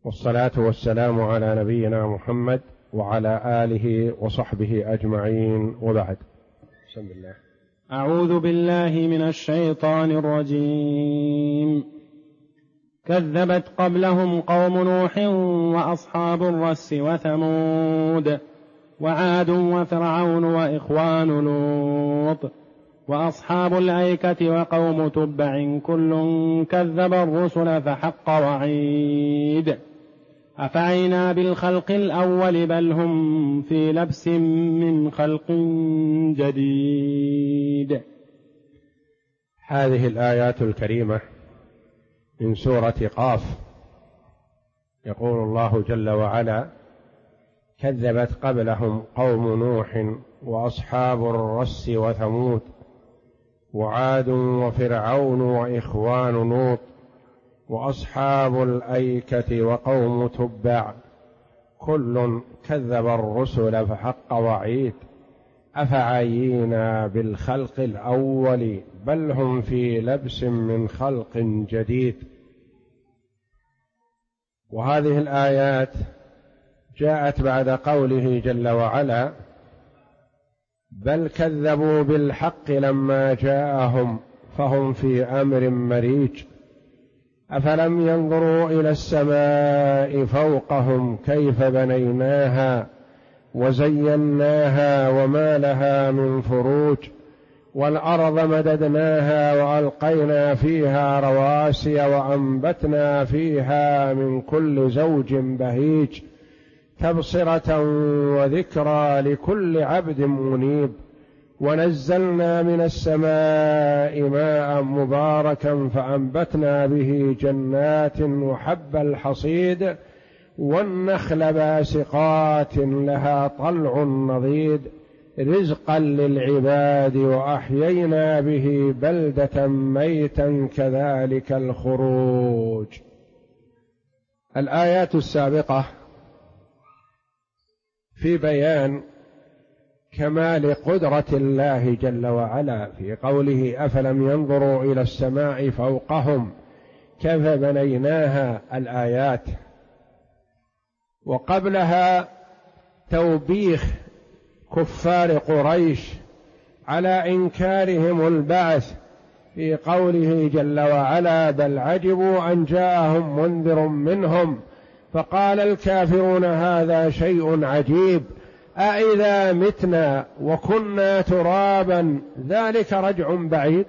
والصلاة والسلام على نبينا محمد وعلى آله وصحبه أجمعين، وبعد. بسم الله. أعوذ بالله من الشيطان الرجيم. كذبت قبلهم قوم نوح وأصحاب الرس وثمود وعاد وفرعون وإخوان لوط وأصحاب الأيكة وقوم تبع كل كذب الرسل فحق وعيد. أفعينا بالخلق الأول بل هم في لبس من خلق جديد. هذه الآيات الكريمة من سورة قاف. يقول الله جل وعلا: كذبت قبلهم قوم نوح وأصحاب الرس وثمود وعاد وفرعون وإخوان لوط وأصحاب الأيكة وقوم تبع كل كذب الرسل فحق وعيد. أفعينا بالخلق الأول بل هم في لبس من خلق جديد. وهذه الآيات جاءت بعد قوله جل وعلا: بل كذبوا بالحق لما جاءهم فهم في أمر مريج. أفلم ينظروا إلى السماء فوقهم كيف بنيناها وزيناها وما لها من فروج والأرض مددناها وألقينا فيها رواسي وأنبتنا فيها من كل زوج بهيج تبصرة وذكرى لكل عبد منيب. ونزلنا من السماء ماء مباركا فأنبتنا به جنات وحب الحصيد والنخل باسقات لها طلع نضيد رزقا للعباد وأحيينا به بلدة ميتا كذلك الخروج. الآيات السابقة في بيان كمال قدرة الله جل وعلا في قوله: أفلم ينظروا إلى السماء فوقهم كيف بنيناها، الآيات. وقبلها توبيخ كفار قريش على إنكارهم البعث في قوله جل وعلا: بل عجبوا أن جاءهم منذر منهم فقال الكافرون هذا شيء عجيب أإذا متنا وكنا ترابا ذلك رجع بعيد.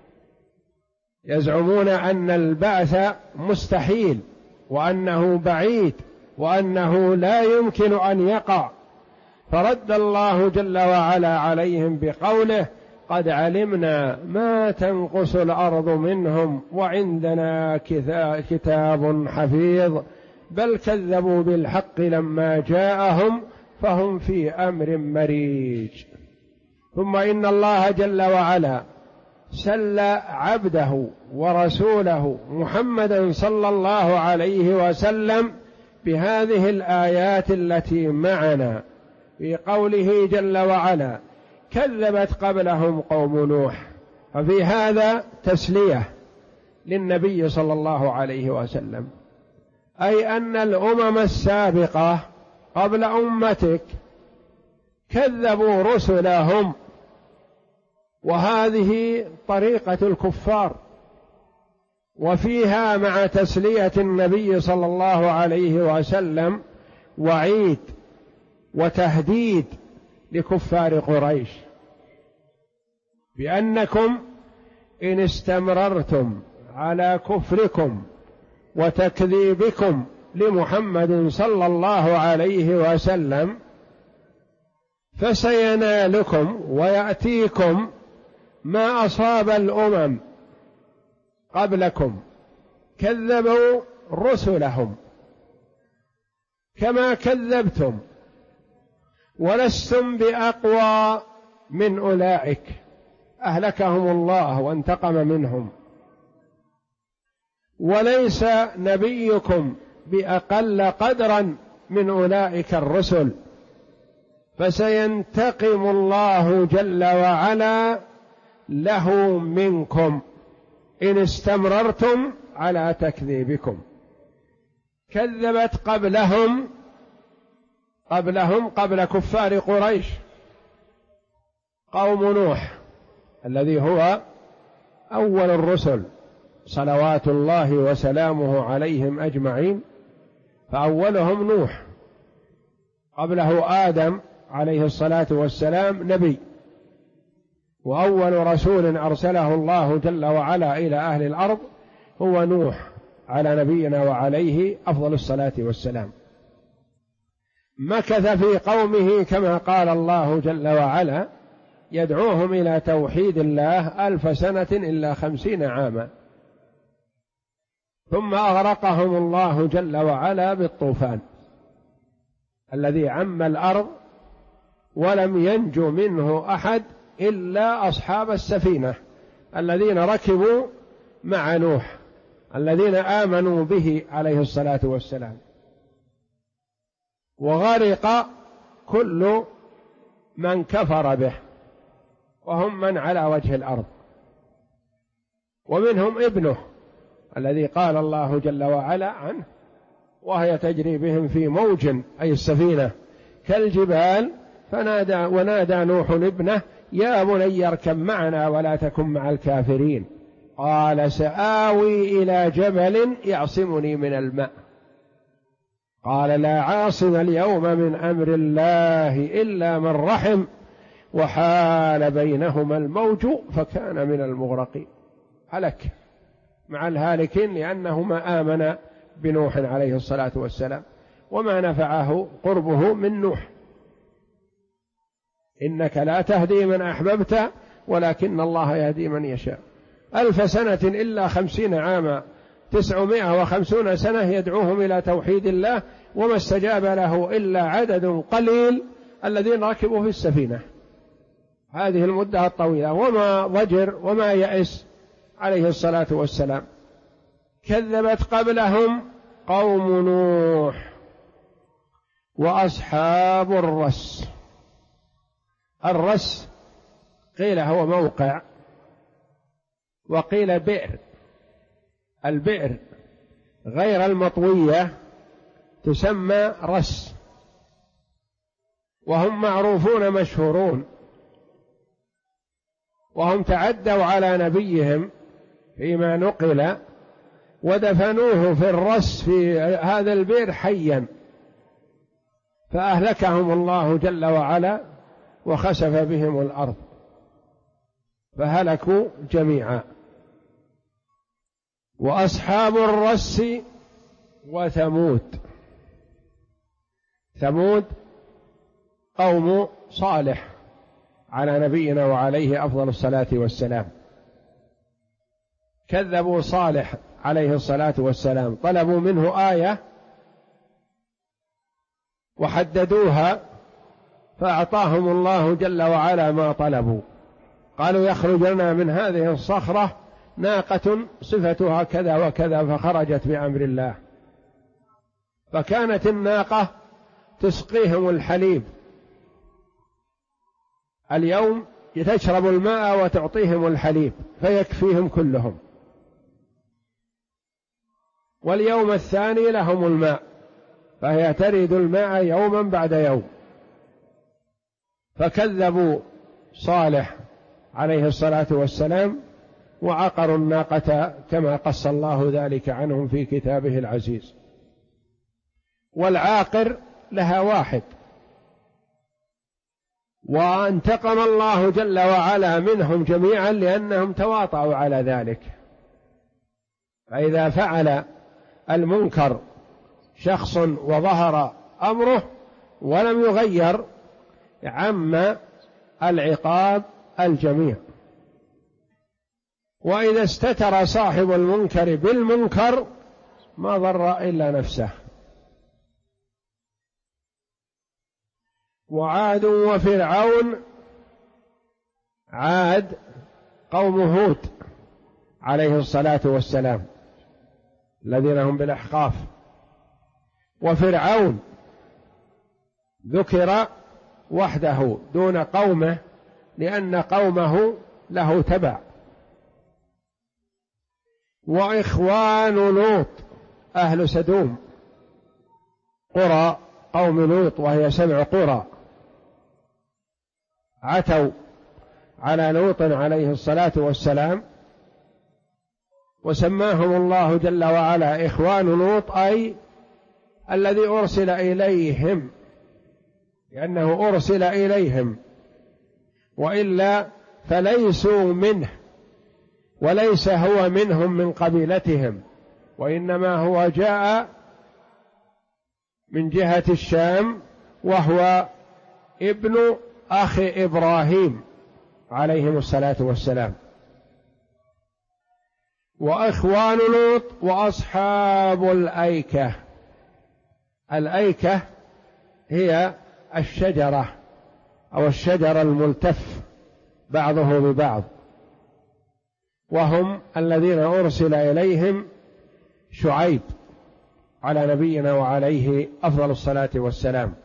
يزعمون أن البعث مستحيل وأنه بعيد وأنه لا يمكن أن يقع، فرد الله جل وعلا عليهم بقوله: قد علمنا ما تنقص الأرض منهم وعندنا كتاب حفيظ بل كذبوا بالحق لما جاءهم فهم في أمر مريج. ثم إن الله جل وعلا سلى عبده ورسوله محمدا صلى الله عليه وسلم بهذه الآيات التي معنا في قوله جل وعلا: كذبت قبلهم قوم نوح. ففي هذا تسلية للنبي صلى الله عليه وسلم، أي أن الأمم السابقة قبل أمتك كذبوا رسلهم، وهذه طريقة الكفار. وفيها مع تسلية النبي صلى الله عليه وسلم وعيد وتهديد لكفار قريش بأنكم إن استمررتم على كفركم وتكذيبكم لمحمد صلى الله عليه وسلم فسينالكم ويأتيكم ما أصاب الأمم قبلكم. كذبوا رسلهم كما كذبتم ولستم بأقوى من أولئك، أهلكهم الله وانتقم منهم. وليس نبيكم بأقل قدرا من أولئك الرسل، فسينتقم الله جل وعلا له منكم إن استمررتم على تكذيبكم. كذبت قبل كفار قريش قوم نوح الذي هو أول الرسل صلوات الله وسلامه عليهم أجمعين، فأولهم نوح، قبله آدم عليه الصلاة والسلام نبي، وأول رسول أرسله الله جل وعلا إلى أهل الأرض هو نوح على نبينا وعليه أفضل الصلاة والسلام. مكث في قومه كما قال الله جل وعلا يدعوهم إلى توحيد الله 1000 سنة إلا 50 عاما، ثم أغرقهم الله جل وعلا بالطوفان الذي عم الأرض ولم ينجو منه أحد إلا أصحاب السفينة الذين ركبوا مع نوح الذين آمنوا به عليه الصلاة والسلام، وغرق كل من كفر به وهم من على وجه الأرض، ومنهم ابنه الذي قال الله جل وعلا عنه وهي تجري بهم في موج أي السفينة كالجبال ونادى نوح ابنه يا بني اركب معنا ولا تكن مع الكافرين قال سآوي إلى جبل يعصمني من الماء قال لا عاصم اليوم من أمر الله إلا من رحم وحال بينهما الموج فكان من المغرقين. هلك مع الهالكين لأنه ما آمن بنوح عليه الصلاة والسلام وما نفعه قربه من نوح. إنك لا تهدي من أحببت ولكن الله يهدي من يشاء. 1000 سنة إلا 50 عاما 950 سنة يدعوهم إلى توحيد الله وما استجاب له إلا عدد قليل الذين ركبوا في السفينة هذه المدة الطويلة، وما ضجر وما يأس عليه الصلاة والسلام. كذبت قبلهم قوم نوح وأصحاب الرس. الرس قيل هو موقع وقيل بئر. البئر غير المطوية تسمى رس، وهم معروفون مشهورون، وهم تعدوا على نبيهم فيما نقل ودفنوه في الرس في هذا البئر حيا، فأهلكهم الله جل وعلا وخسف بهم الأرض فهلكوا جميعا. وأصحاب الرس وثمود. ثمود قوم صالح على نبينا وعليه أفضل الصلاة والسلام، كذبوا صالح عليه الصلاة والسلام، طلبوا منه آية وحددوها فأعطاهم الله جل وعلا ما طلبوا. قالوا يخرج لنا من هذه الصخرة ناقة صفتها كذا وكذا، فخرجت بأمر الله، فكانت الناقة تسقيهم الحليب. اليوم تشرب الماء وتعطيهم الحليب فيكفيهم كلهم، واليوم الثاني لهم الماء فهي ترد الماء يوما بعد يوم. فكذبوا صالح عليه الصلاة والسلام وعقروا الناقة كما قص الله ذلك عنهم في كتابه العزيز. والعاقر لها واحد، وانتقم الله جل وعلا منهم جميعا لأنهم تواطؤوا على ذلك. فإذا فعل المنكر شخص وظهر أمره ولم يغير عم العقاب الجميع، وإذا استتر صاحب المنكر بالمنكر ما ضر إلا نفسه. وعاد وفرعون. عاد قوم هود عليه الصلاة والسلام الذين هم بالأحقاف. وفرعون ذكر وحده دون قومه لأن قومه له تبع. وإخوان لوط أهل سدوم قرى قوم لوط وهي 7 قرى عتوا على لوط عليه الصلاة والسلام، وسماهم الله جل وعلا إخوان لوط، أي الذي أرسل إليهم، لأنه أرسل إليهم، وإلا فليسوا منه، وليس هو منهم من قبيلتهم، وإنما هو جاء من جهة الشام، وهو ابن أخ إبراهيم عليهم الصلاة والسلام. وإخوان لوط وأصحاب الأيكة. الأيكة هي الشجرة أو الشجر الملتف بعضه ببعض، وهم الذين أرسل إليهم شعيب على نبينا وعليه أفضل الصلاة والسلام.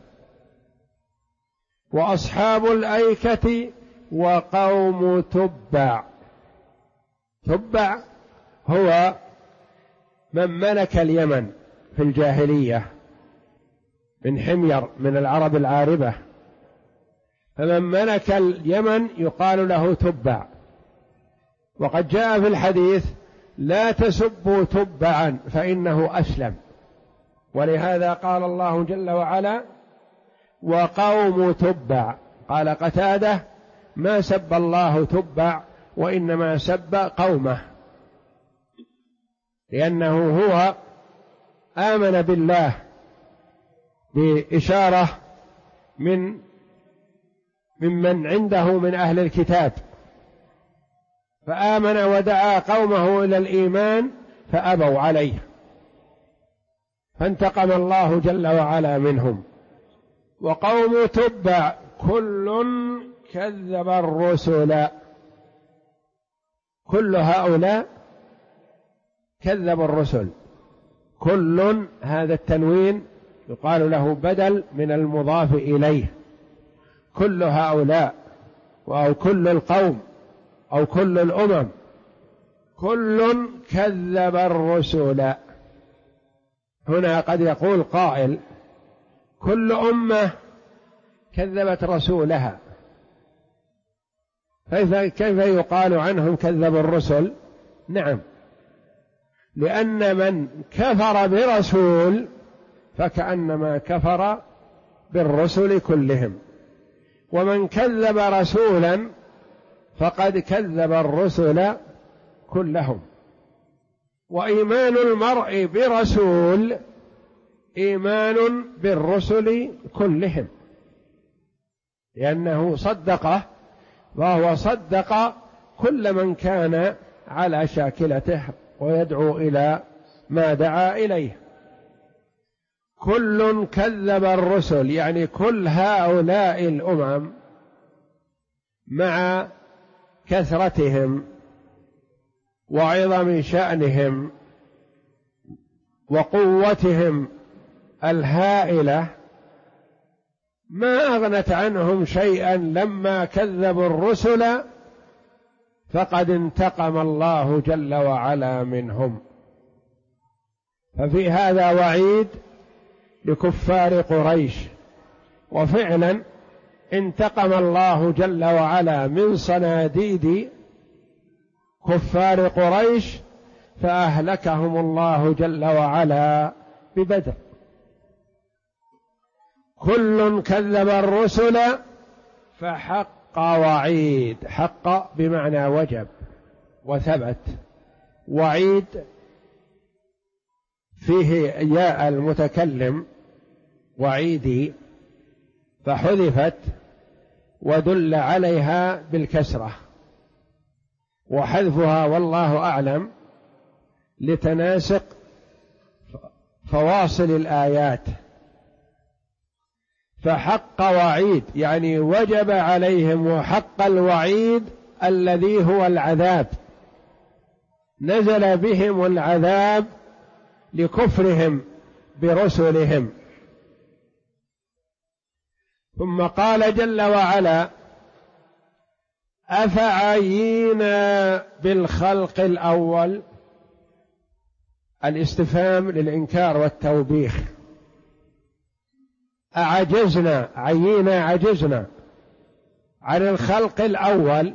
وأصحاب الأيكة وقوم تبع. تبع هو من ملك اليمن في الجاهلية من حمير من العرب العاربة، فمن ملك اليمن يقال له تبع. وقد جاء في الحديث: لا تسبوا تبعا فإنه أسلم. ولهذا قال الله جل وعلا: وقوم تبع. قال قتادة: ما سب الله تبع وإنما سب قومه، لأنه هو آمن بالله بإشارة ممن عنده من أهل الكتاب، فآمن ودعا قومه إلى الإيمان فأبوا عليه، فانتقم الله جل وعلا منهم. وقوم تبع كل كذب الرسل. كل هؤلاء كذبوا الرسل. كل هذا التنوين يقال له بدل من المضاف إليه. كل هؤلاء أو كل القوم أو كل الأمم، كل كذب الرسل. هنا قد يقول قائل: كل أمة كذبت رسولها، كيف يقال عنهم كذبوا الرسل؟ نعم، لأن من كفر برسول فكأنما كفر بالرسل كلهم، ومن كذب رسولا فقد كذب الرسل كلهم. وإيمان المرء برسول إيمان بالرسل كلهم، لأنه صدقه، وهو صدق كل من كان على شاكلته ويدعو إلى ما دعا إليه. كل كذب الرسل، يعني كل هؤلاء الأمم مع كثرتهم وعظم شأنهم وقوتهم الهائلة ما أغنت عنهم شيئا لما كذبوا الرسل، فقد انتقم الله جل وعلا منهم. ففي هذا وعيد لكفار قريش، وفعلا انتقم الله جل وعلا من صناديد كفار قريش، فأهلكهم الله جل وعلا ببدر. كل كذب الرسل فحق وعيد. حق بمعنى وجب وثبت، وعيد فيه ياء المتكلم وعيدي فحذفت ودل عليها بالكسرة، وحذفها والله أعلم لتناسق فواصل الآيات. فحق وعيد يعني وجب عليهم، وحق الوعيد الذي هو العذاب، نزل بهم العذاب لكفرهم برسلهم. ثم قال جل وعلا: أفعينا بالخلق الأول. الاستفهام للإنكار والتوبيخ، أعجزنا عجزنا عن الخلق الأول،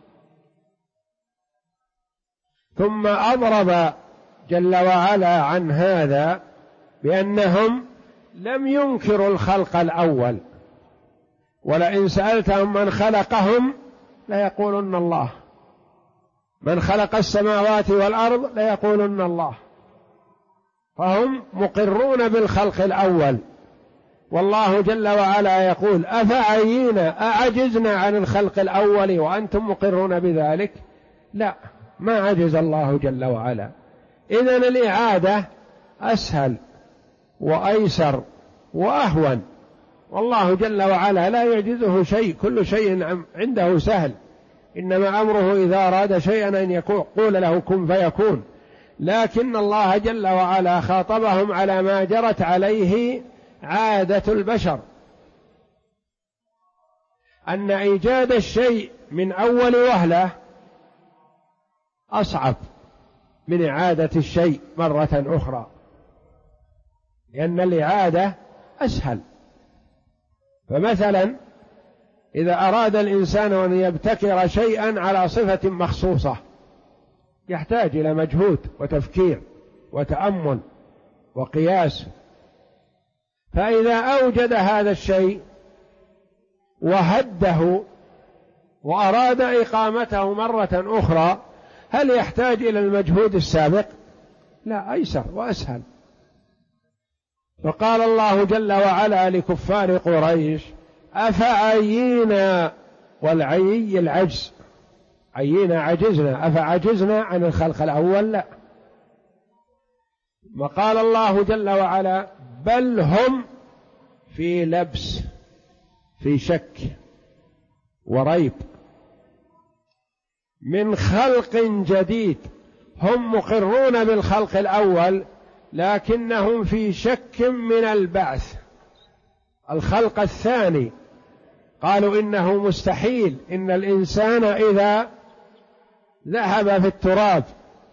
ثم أضرب جل وعلا عن هذا بأنهم لم ينكروا الخلق الأول، ولئن سألتهم من خلقهم ليقولن الله، من خلق السماوات والأرض ليقولن الله، فهم مقرون بالخلق الأول. والله جل وعلا يقول أفعينا أعجزنا عن الخلق الأول وأنتم مقرون بذلك؟ لا، ما عجز الله جل وعلا. إذن الإعادة أسهل وأيسر وأهون، والله جل وعلا لا يعجزه شيء، كل شيء عنده سهل، إنما أمره إذا أراد شيئا أن يقول له كن فيكون. لكن الله جل وعلا خاطبهم على ما جرت عليه عادة البشر، أن إيجاد الشيء من أول وهلة أصعب من إعادة الشيء مرة أخرى، لأن الإعادة أسهل. فمثلا إذا أراد الإنسان أن يبتكر شيئا على صفة مخصوصة يحتاج إلى مجهود وتفكير وتأمل وقياس، فإذا أوجد هذا الشيء وهده وأراد إقامته مرة أخرى هل يحتاج إلى المجهود السابق؟ لا، أيسر وأسهل. فقال الله جل وعلا لكفار قريش أفعينا، والعيي العجز، عينا عجزنا، أفعجزنا عن الخلق الأول؟ لا. وقال الله جل وعلا بل هم في لبس، في شك وريب من خلق جديد، هم مقرون بالخلق الأول لكنهم في شك من البعث، الخلق الثاني. قالوا إنه مستحيل، إن الإنسان إذا ذهب في التراب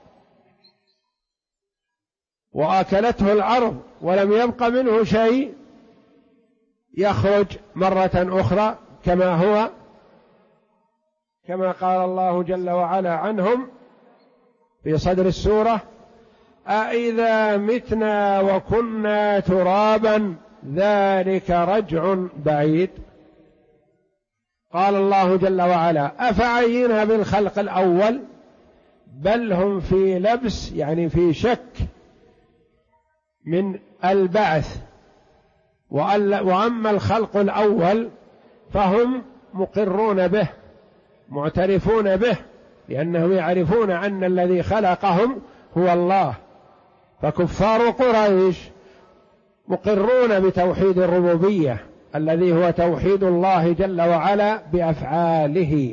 وأكلته الأرض ولم يبق منه شيء يخرج مرة أخرى كما هو، كما قال الله جل وعلا عنهم في صدر السورة أإذا متنا وكنا ترابا ذلك رجع بعيد. قال الله جل وعلا أفعينا بالخلق الأول بل هم في لبس، يعني في شك من البعث، وأما الخلق الأول فهم مقرون به معترفون به، لأنهم يعرفون أن الذي خلقهم هو الله. فكفار قريش مقرون بتوحيد الربوبية الذي هو توحيد الله جل وعلا بأفعاله،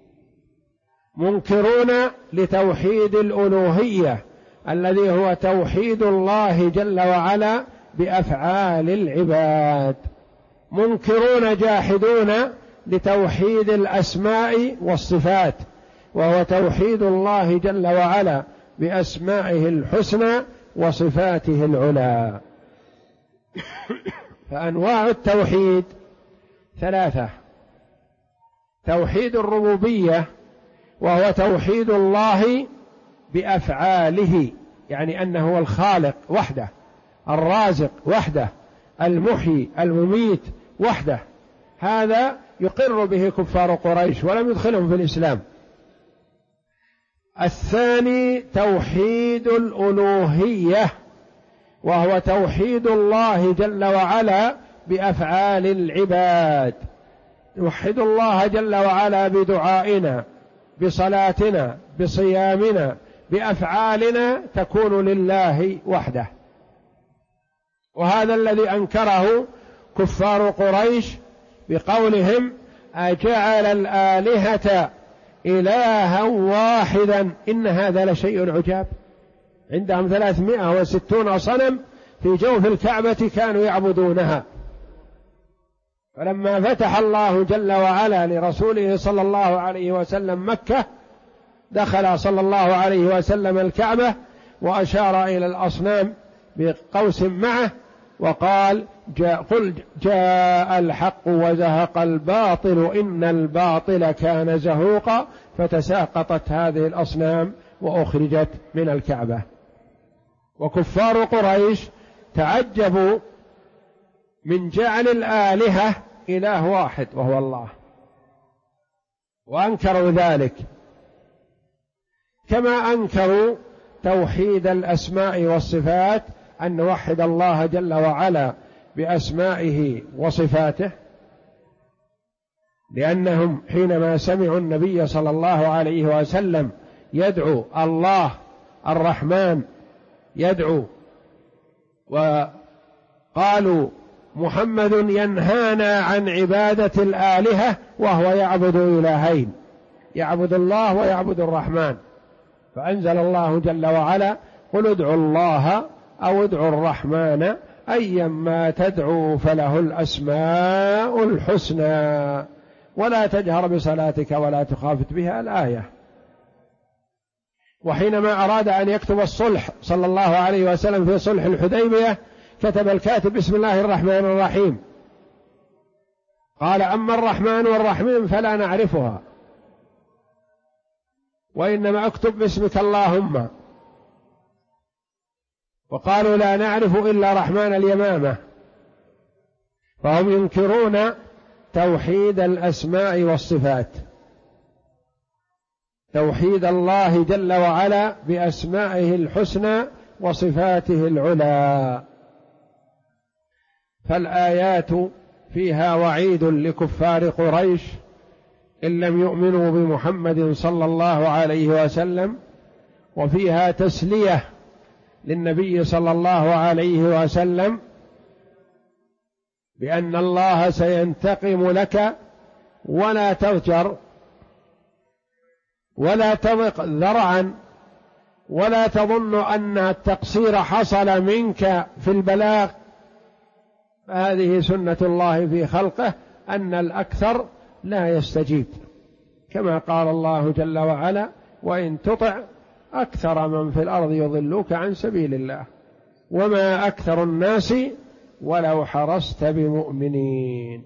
منكرون لتوحيد الألوهية الذي هو توحيد الله جل وعلا بأفعال العباد، منكرون جاحدون لتوحيد الأسماء والصفات وهو توحيد الله جل وعلا بأسمائه الحسنى وصفاته العلى. فأنواع التوحيد ثلاثة: توحيد الربوبية وهو توحيد الله بأفعاله، يعني أنه هو الخالق وحده، الرازق وحده، المحيي المميت وحده، هذا يقر به كفار قريش ولم يدخلهم في الإسلام. الثاني توحيد الألوهية وهو توحيد الله جل وعلا بأفعال العباد، نوحد الله جل وعلا بدعائنا، بصلاتنا، بصيامنا، بأفعالنا تكون لله وحده. وهذا الذي أنكره كفار قريش بقولهم أجعل الآلهة إلها واحدا إن هذا لشيء عجاب. عندهم 360 صنم في جوف الكعبة كانوا يعبدونها، فلما فتح الله جل وعلا لرسوله صلى الله عليه وسلم مكة دخل صلى الله عليه وسلم الكعبة وأشار إلى الأصنام بقوس معه وقال قل جاء الحق وزهق الباطل إن الباطل كان زهوقا، فتساقطت هذه الأصنام وأخرجت من الكعبة. وكفار قريش تعجبوا من جعل الآلهة إله واحد وهو الله، وأنكروا ذلك، كما أنكروا توحيد الأسماء والصفات، أن نوحد الله جل وعلا بأسمائه وصفاته، لأنهم حينما سمعوا النبي صلى الله عليه وسلم يدعو الله الرحمن يدعو، وقالوا محمد ينهانا عن عبادة الآلهة وهو يعبد إلهين، يعبد الله ويعبد الرحمن، فأنزل الله جل وعلا قل ادعوا الله أو ادعوا الرحمن أيما تدعوا فله الأسماء الحسنى ولا تجهر بصلاتك ولا تخافت بها الآية. وحينما أراد أن يكتب الصلح صلى الله عليه وسلم في صلح الحديبية كتب الكاتب بسم الله الرحمن الرحيم، قال أما الرحمن والرحيم فلا نعرفها، وإنما اكتب باسمك اللهم، وقالوا لا نعرف إلا رحمن اليمامة، فهم ينكرون توحيد الأسماء والصفات، توحيد الله جل وعلا بأسمائه الحسنى وصفاته العلى. فالآيات فيها وعيد لكفار قريش إن لم يؤمنوا بمحمد صلى الله عليه وسلم، وفيها تسلية للنبي صلى الله عليه وسلم بأن الله سينتقم لك، ولا تضجر ولا تضق ذرعا ولا تظن أن التقصير حصل منك في البلاغ، هذه سنة الله في خلقه أن الأكثر لا يستجيب، كما قال الله جل وعلا وإن تطع أكثر من في الأرض يضلوك عن سبيل الله وما أكثر الناس ولو حرصت بمؤمنين.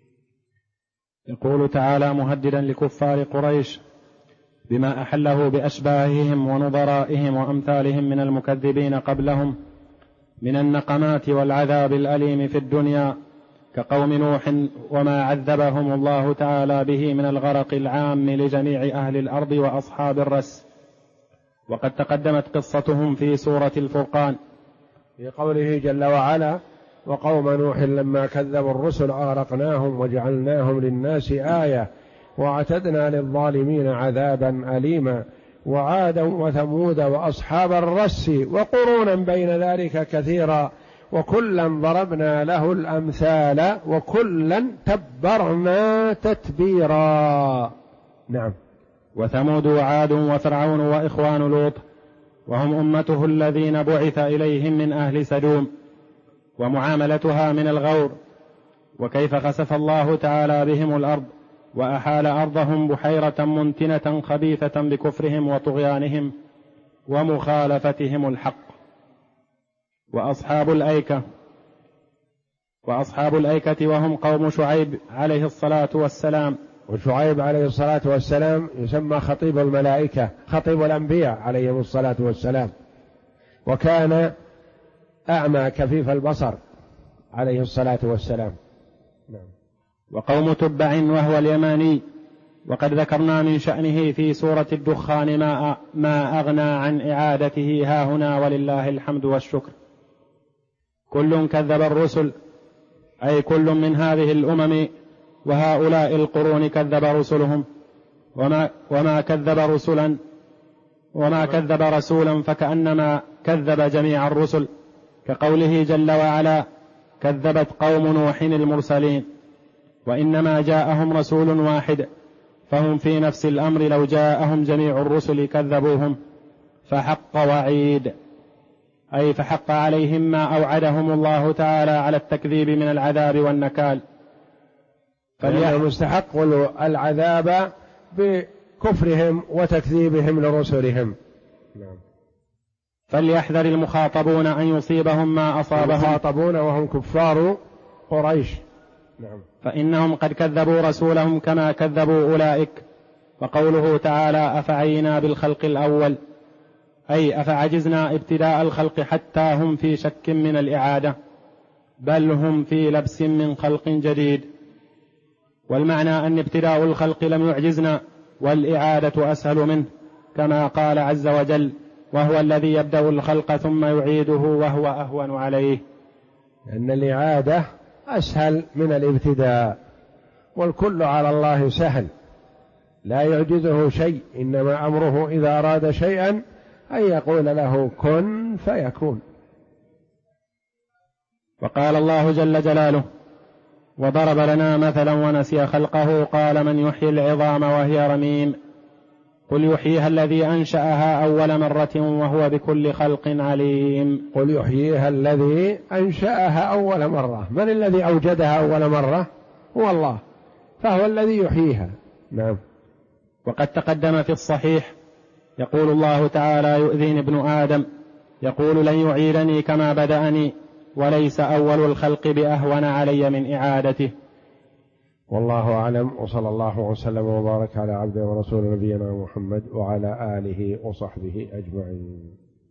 يقول تعالى مهددا لكفار قريش بما أحله بأشباههم ونظرائهم وأمثالهم من المكذبين قبلهم من النقمات والعذاب الأليم في الدنيا كقوم نوح وما عذبهم الله تعالى به من الغرق العام لجميع أهل الأرض وأصحاب الرس، وقد تقدمت قصتهم في سورة الفرقان في قوله جل وعلا وقوم نوح لما كذبوا الرسل أغرقناهم وجعلناهم للناس آية وأعتدنا للظالمين عذابا أليما وعادا وثمود وأصحاب الرس وقرونا بين ذلك كثيرا وكلا ضربنا له الأمثال وكلا تبرنا تتبيرا. نعم. وثمود وعاد وفرعون وإخوان لوط وهم أمته الذين بعث إليهم من أهل سدوم، ومعاملتها من الغور، وكيف خسف الله تعالى بهم الأرض وأحال أرضهم بحيرة منتنة خبيثة بكفرهم وطغيانهم ومخالفتهم الحق. وأصحاب الأيكة وهم قوم شعيب عليه الصلاة والسلام. وشعيب عليه الصلاة والسلام يسمى خطيب الملائكة، خطيب الأنبياء عليهم الصلاة والسلام، وكان أعمى كفيف البصر عليه الصلاة والسلام. وقوم تبع وهو اليماني، وقد ذكرنا من شأنه في سورة الدخان ما أغنى عن إعادته هاهنا ولله الحمد والشكر. كل كذب الرسل، أي كل من هذه الأمم وهؤلاء القرون كذب رسلهم، وما كذب رسولا فكأنما كذب جميع الرسل، كقوله جل وعلا كذبت قوم نوح المرسلين، وإنما جاءهم رسول واحد فهم في نفس الأمر لو جاءهم جميع الرسل كذبوهم، فحق وعيد، أي فحق عليهم ما أوعدهم الله تعالى على التكذيب من العذاب والنكال، فليهم استحقوا العذاب بكفرهم وتكذيبهم لرسلهم. فليحذر المخاطبون أن يصيبهم ما أصابهم. المخاطبون وهم كفار قريش. نعم. فإنهم قد كذبوا رسولهم كما كذبوا أولئك. وقوله تعالى أفعينا بالخلق الأول، أي أفعجزنا ابتداء الخلق حتى هم في شك من الإعادة، بل هم في لبس من خلق جديد. والمعنى أن ابتداء الخلق لم يعجزنا، والإعادة أسهل منه، كما قال عز وجل وهو الذي يبدأ الخلق ثم يعيده وهو أهون عليه. أن الإعادة أسهل من الابتداء، والكل على الله سهل لا يعجزه شيء، إنما أمره إذا أراد شيئا أن يقول له كن فيكون. وقال الله جل جلاله وضرب لنا مثلا ونسي خلقه قال من يحيي العظام وهي رميم قل يحييها الذي أنشأها أول مرة وهو بكل خلق عليم. قل يحييها الذي أنشأها أول مرة. من الذي أوجدها أول مرة؟ هو الله، فهو الذي يحييها. نعم. وقد تقدم في الصحيح يقول الله تعالى يؤذيني ابن آدم يقول لن يعيدني كما بدأني وليس أول الخلق بأهون علي من إعادته. والله أعلم، وصلى الله وسلم وبارك على عبده ورسول نبينا محمد وعلى آله وصحبه أجمعين.